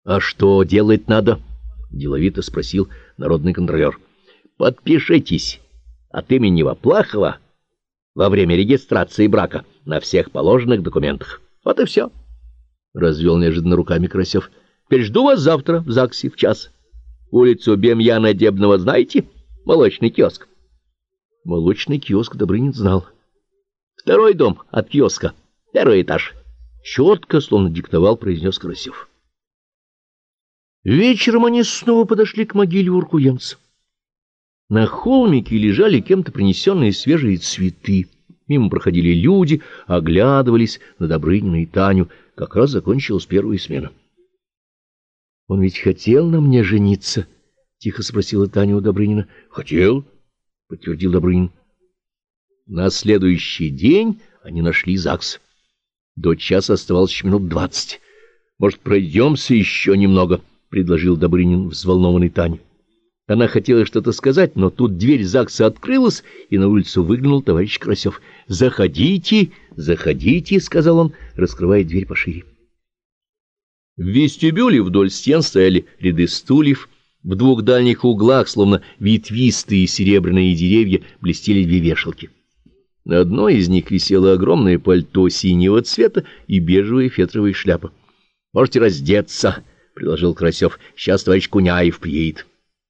— А что делать надо? — деловито спросил народный контролер. — Подпишитесь от имени Воплахова во время регистрации брака на всех положенных документах. Вот и все. Развел неожиданно руками Карасев. — Теперь жду вас завтра в ЗАГСе в час. Улицу Бемьяна Дебного знаете? Молочный киоск. Молочный киоск Добрынин знал. Второй дом от киоска, первый этаж. Четко, словно диктовал, произнес Карасев. Вечером они снова подошли к могиле уркуемца. На холмике лежали кем-то принесенные свежие цветы. Мимо проходили люди, оглядывались на Добрынина и Таню. Как раз закончилась первая смена. — Он ведь хотел на мне жениться? — тихо спросила Таня у Добрынина. — Хотел, — подтвердил Добрынин. На следующий день они нашли ЗАГС. До часа оставалось еще минут 20. — Может, пройдемся еще немного? — предложил Добрынин, взволнованный Тане. Она хотела что-то сказать, но тут дверь ЗАГСа открылась, и на улицу выглянул товарищ Карасев. — Заходите, заходите, — сказал он, раскрывая дверь пошире. В вестибюле вдоль стен стояли ряды стульев. В двух дальних углах, словно ветвистые серебряные деревья, блестели две вешалки. На одной из них висело огромное пальто синего цвета и бежевая фетровая шляпа. — Можете раздеться, — предложил Карасев. — Сейчас товарищ Куняев приедет.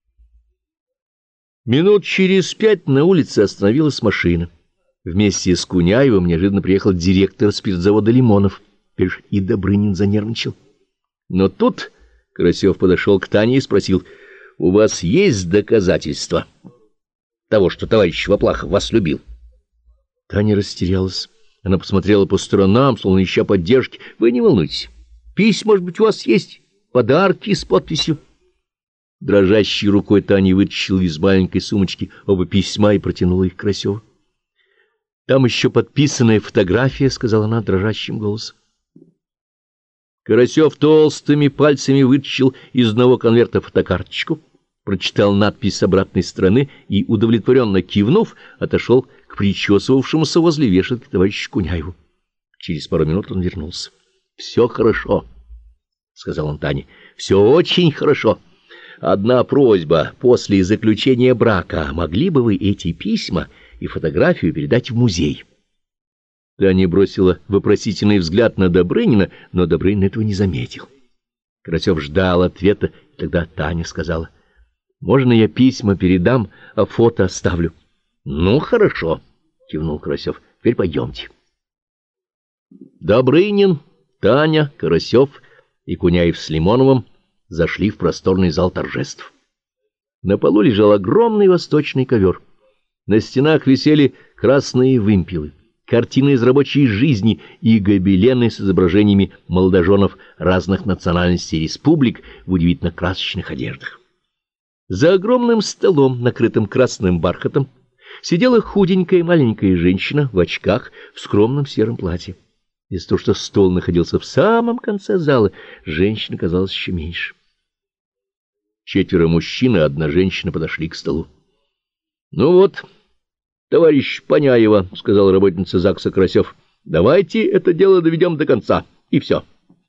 Минут через 5 на улице остановилась машина. Вместе с Куняевым неожиданно приехал директор спиртзавода «Лимонов». Теперь и Добрынин занервничал. Но тут Карасев подошел к Тане и спросил: — У вас есть доказательства того, что товарищ Воплахов вас любил? Таня растерялась. Она посмотрела по сторонам, словно ища поддержки. — Вы не волнуйтесь. Письма, может быть, у вас есть? Подарки с подписью? Дрожащей рукой Таня вытащила из маленькой сумочки оба письма и протянула их Карасеву. — Там еще подписанная фотография, — сказала она дрожащим голосом. Карасев толстыми пальцами вытащил из одного конверта фотокарточку, прочитал надпись с обратной стороны и, удовлетворенно кивнув, отошел к причесывавшемуся возле вешалки товарищу Куняеву. Через пару минут он вернулся. — Все хорошо, — сказал он Тане. — Все очень хорошо. Одна просьба: после заключения брака могли бы вы эти письма и фотографию передать в музей? Таня бросила вопросительный взгляд на Добрынина, но Добрынин этого не заметил. Карасев ждал ответа, и тогда Таня сказала: — Можно я письма передам, а фото оставлю? — Ну, хорошо, — кивнул Карасев. — Теперь пойдемте. Добрынин, Таня, Карасев и Куняев с Лимоновым зашли в просторный зал торжеств. На полу лежал огромный восточный ковер. На стенах висели красные вымпелы, картины из рабочей жизни и гобелены с изображениями молодоженов разных национальностей и республик в удивительно красочных одеждах. За огромным столом, накрытым красным бархатом, сидела худенькая маленькая женщина в очках в скромном сером платье. Из-за того, что стол находился в самом конце зала, женщина казалась еще меньше. 4 мужчин и 1 женщина подошли к столу. — Ну вот, товарищ Паняева, — сказал работница ЗАГСа Карасев, — давайте это дело доведем до конца, и все.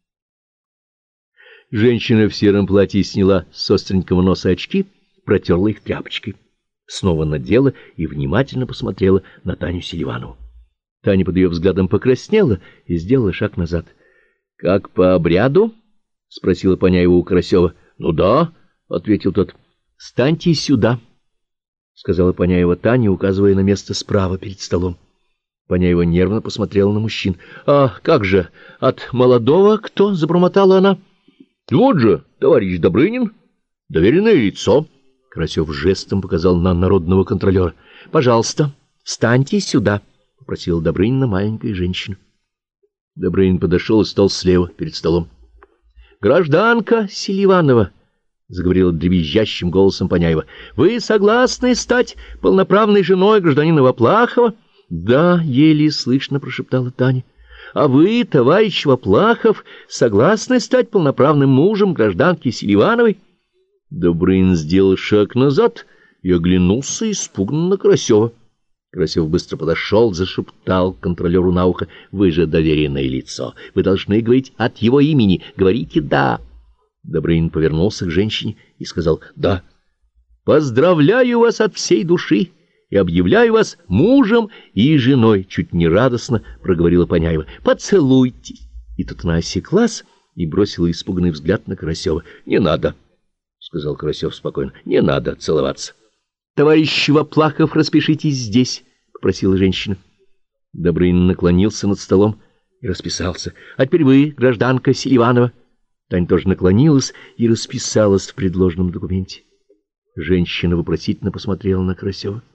Женщина в сером платье сняла с остренького носа очки, протерла их тряпочкой, снова надела и внимательно посмотрела на Таню Селиванову. Таня под ее взглядом покраснела и сделала шаг назад. — Как по обряду? — спросила Паняева у Карасева. — Ну да, — ответил тот. — Станьте сюда, — сказала Паняева Тане, указывая на место справа перед столом. Паняева нервно посмотрела на мужчин. — А как же, от молодого кто? — забормотала она. — Вот же, товарищ Добрынин, доверенное лицо. Карасев жестом показал на народного контролера. — Пожалуйста, встаньте сюда, — попросила Добрынина маленькая женщина. Добрынин подошел и стал слева перед столом. — Гражданка Селиванова, — заговорила дребезжащим голосом Паняева, — вы согласны стать полноправной женой гражданина Воплахова? — Да, — еле слышно прошептала Таня. — А вы, товарищ Воплахов, согласны стать полноправным мужем гражданки Селивановой? Добрынин сделал шаг назад и оглянулся испуганно на Карасева. Карасев быстро подошел, зашептал контролеру на ухо: — Вы же доверенное лицо, вы должны говорить от его имени, говорите «да». Добрынин повернулся к женщине и сказал: «Да». «Поздравляю вас от всей души и объявляю вас мужем и женой», — чуть не радостно проговорила Паняева. «Поцелуйтесь». И тут она осеклась и бросила испуганный взгляд на Карасева. «Не надо», — сказал Карасев спокойно, — «не надо целоваться». «Товарищ Воплахов, распишитесь здесь», — попросила женщина. Добрынин наклонился над столом и расписался. «А теперь вы, гражданка Селиванова». Таня тоже наклонилась и расписалась в предложенном документе. Женщина вопросительно посмотрела на Карасева.